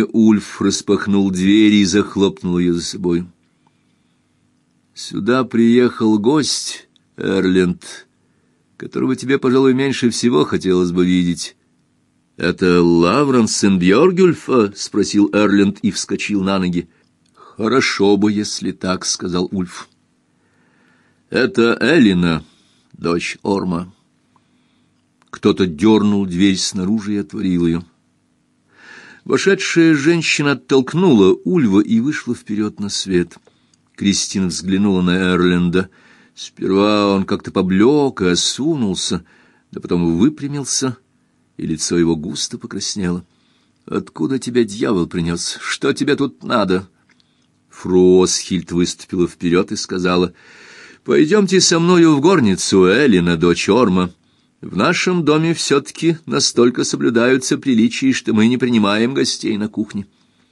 Ульф распахнул дверь и захлопнул ее за собой. «Сюда приехал гость, Эрленд, которого тебе, пожалуй, меньше всего хотелось бы видеть». «Это Лавренсен Бьоргюльфа?» — спросил Эрленд и вскочил на ноги. «Хорошо бы, если так», — сказал Ульф. «Это Элина, дочь Орма». Кто-то дернул дверь снаружи и отворил ее. Вошедшая женщина оттолкнула Ульва и вышла вперед на свет. Кристин взглянула на Эрленда. Сперва он как-то поблек и осунулся, да потом выпрямился, и лицо его густо покраснело. «Откуда тебя дьявол принес? Что тебе тут надо?» Фросхильд выступила вперед и сказала: «Пойдемте со мною в горницу, Элина, дочь Орма. В нашем доме все-таки настолько соблюдаются приличия, что мы не принимаем гостей на кухне».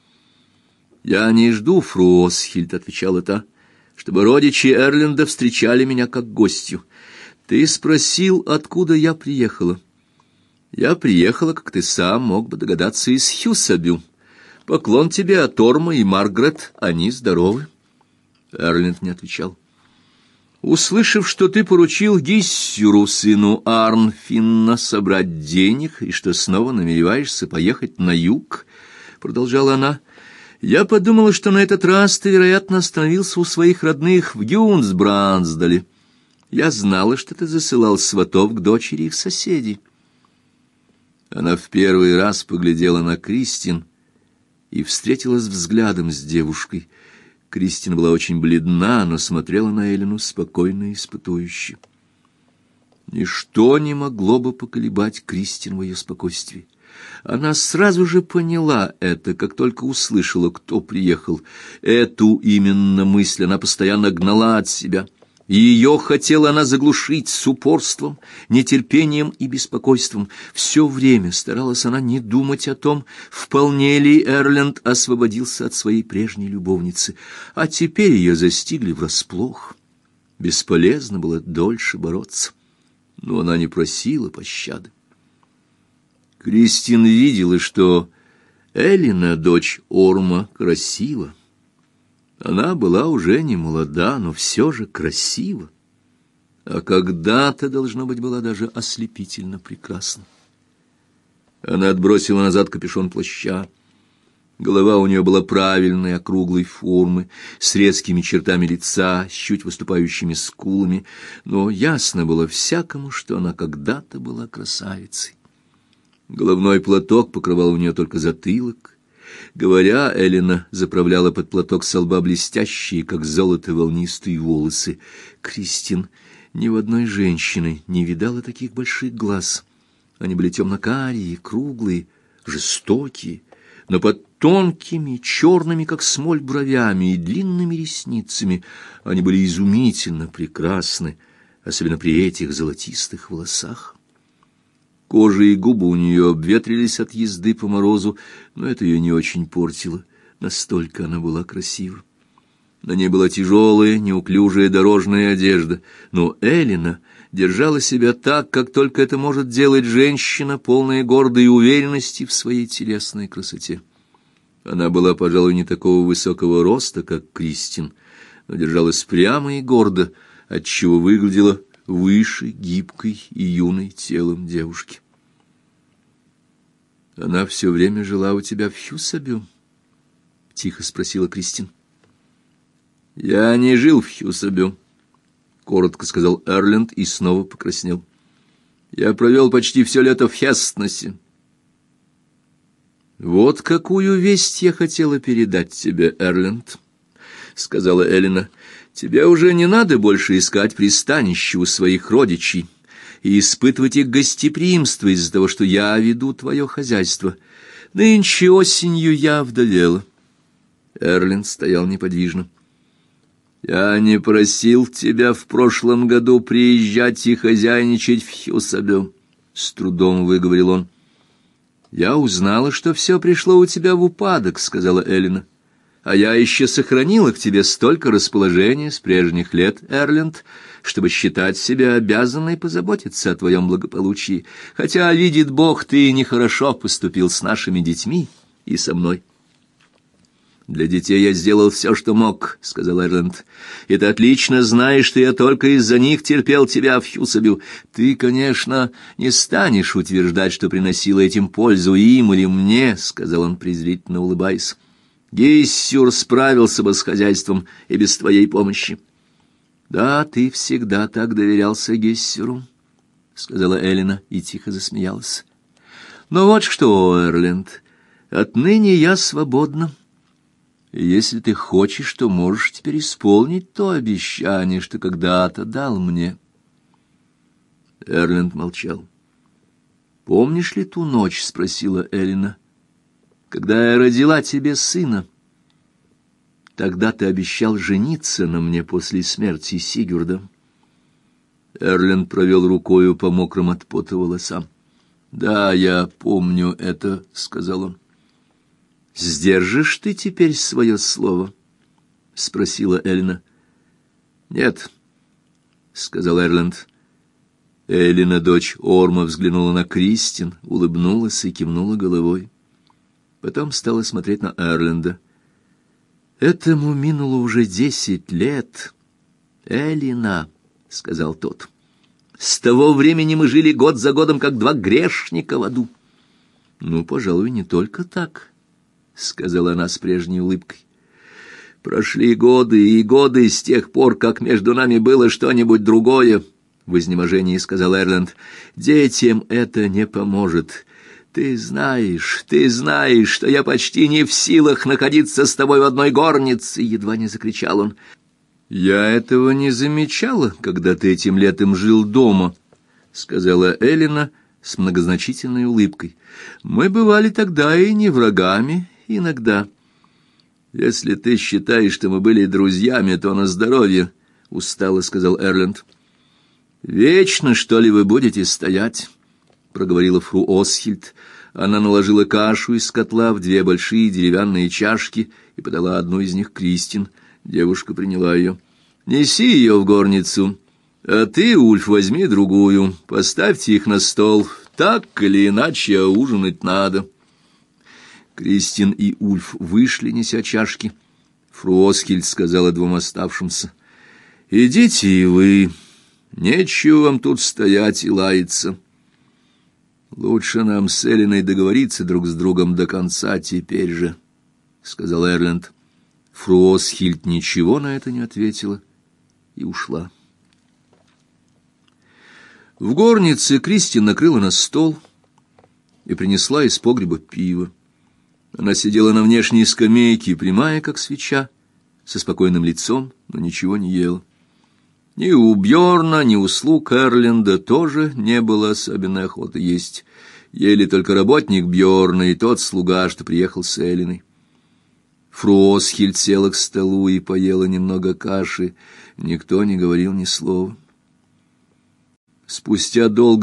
«Я не жду, Фросхильд», — отвечала та, — «чтобы родичи Эрленда встречали меня как гостью. Ты спросил, откуда я приехала. Я приехала, как ты сам мог бы догадаться, из Хьюсабю. Поклон тебе от Орма и Маргарет, они здоровы». Эрленд не отвечал. «Услышав, что ты поручил Гиссюру, сыну Арнфинна, собрать денег, и что снова намереваешься поехать на юг, — продолжала она, — я подумала, что на этот раз ты, вероятно, остановился у своих родных в Гюнсбрансдале. Я знала, что ты засылал сватов к дочери их соседей». Она в первый раз поглядела на Кристин и встретилась взглядом с девушкой. Кристин была очень бледна, но смотрела на Эллину спокойно и испытующе. Ничто не могло бы поколебать Кристин в ее спокойствии. Она сразу же поняла это, как только услышала, кто приехал. Эту именно мысль она постоянно гнала от себя. Ее хотела она заглушить с упорством, нетерпением и беспокойством. Все время старалась она не думать о том, вполне ли Эрленд освободился от своей прежней любовницы. А теперь ее застигли врасплох. Бесполезно было дольше бороться. Но она не просила пощады. Кристин видела, что Элина, дочь Орма, красива. Она была уже не молода, но все же красива. А когда-то, должно быть, была даже ослепительно прекрасна. Она отбросила назад капюшон плаща. Голова у нее была правильной, округлой формы, с резкими чертами лица, с чуть выступающими скулами, но ясно было всякому, что она когда-то была красавицей. Головной платок покрывал у нее только затылок. Говоря, Элина заправляла под платок со лба блестящие, как золото, волнистые волосы. Кристин ни в одной женщине не видала таких больших глаз. Они были темно-карие, круглые, жестокие, но под тонкими, черными, как смоль, бровями и длинными ресницами они были изумительно прекрасны, особенно при этих золотистых волосах. Кожа и губы у нее обветрились от езды по морозу, но это ее не очень портило, настолько она была красива. На ней была тяжелая, неуклюжая дорожная одежда, но Элина держала себя так, как только это может делать женщина, полная гордой уверенности в своей телесной красоте. Она была, пожалуй, не такого высокого роста, как Кристин, но держалась прямо и гордо, отчего выглядела выше, гибкой и юной телом девушки. «Она все время жила у тебя в Хьюсабю?» — тихо спросила Кристин. «Я не жил в Хьюсабю», — коротко сказал Эрленд и снова покраснел. «Я провел почти все лето в Хестнесе». «Вот какую весть я хотела передать тебе, Эрленд», — сказала Элина. «Тебе уже не надо больше искать пристанище у своих родичей и испытывать их гостеприимство из-за того, что я веду твое хозяйство. Нынче осенью я вдовела». Эрленд стоял неподвижно. «Я не просил тебя в прошлом году приезжать и хозяйничать в Хьюсабю», — с трудом выговорил он. «Я узнала, что все пришло у тебя в упадок», — сказала Элина. «А я еще сохранила к тебе столько расположения с прежних лет, Эрленд, чтобы считать себя обязанной позаботиться о твоем благополучии, хотя, видит Бог, ты нехорошо поступил с нашими детьми и со мной. «Для детей я сделал все, что мог», — сказал Эрленд. «И ты отлично знаешь, что я только из-за них терпел тебя в Хьюсабю. Ты, конечно, не станешь утверждать, что приносила этим пользу им или мне», — сказал он, презрительно улыбаясь. «Гиссюр справился бы с хозяйством и без твоей помощи». «Да, ты всегда так доверялся Гиссюру», — сказала Эллина и тихо засмеялась. «Но вот что, Эрленд, отныне я свободна. Если ты хочешь, то можешь теперь исполнить то обещание, что когда-то дал мне». Эрленд молчал. «Помнишь ли ту ночь, — спросила Эллина, — когда я родила тебе сына? Тогда ты обещал жениться на мне после смерти Сигурда». Эрленд провел рукою по мокрым от пота волосам. «Да, я помню это, — сказал он. «Сдержишь ты теперь свое слово?» — спросила Эллина. «Нет», — сказал Эрленд. Эллина, дочь Орма, взглянула на Кристин, улыбнулась и кивнула головой. Потом стала смотреть на Эрленда. «Этому минуло уже 10 лет, Эллина», — сказал тот. «С того времени мы жили год за годом, как два грешника в аду». «Ну, пожалуй, не только так», — сказала она с прежней улыбкой. «Прошли годы и годы с тех пор, как между нами было что-нибудь другое», — в изнеможении сказал Эрленд. «Детям это не поможет. Ты знаешь, что я почти не в силах находиться с тобой в одной горнице», — едва не закричал он. «Я этого не замечала, когда ты этим летом жил дома», — сказала Эллина с многозначительной улыбкой. «Мы бывали тогда и не врагами, иногда». «Если ты считаешь, что мы были друзьями, то на здоровье», — устало сказал Эрленд. «Вечно, что ли, вы будете стоять?» — проговорила фру Осхильд. Она наложила кашу из котла в 2 большие деревянные чашки и подала одну из них Кристин. Девушка приняла ее. «Неси ее в горницу. А ты, Ульф, возьми другую. Поставьте их на стол. Так или иначе, ужинать надо». Кристин и Ульф вышли, неся чашки. Фру Осхильд сказала 2 оставшимся: «Идите и вы. Нечего вам тут стоять и лаяться. Лучше нам с Эллиной договориться друг с другом до конца теперь же», — сказал Эрленд. Фру Осхильд ничего на это не ответила и ушла. В горнице Кристин накрыла на стол и принесла из погреба пиво. Она сидела на внешней скамейке, прямая, как свеча, со спокойным лицом, но ничего не ела. Ни у Бьорна, ни у слуг Эрленда тоже не было особенной охоты есть. Ели только работник Бьорна и тот слуга, что приехал с Эллиной. Фру Осхильд села к столу и поела немного каши. Никто не говорил ни слова. Спустя долго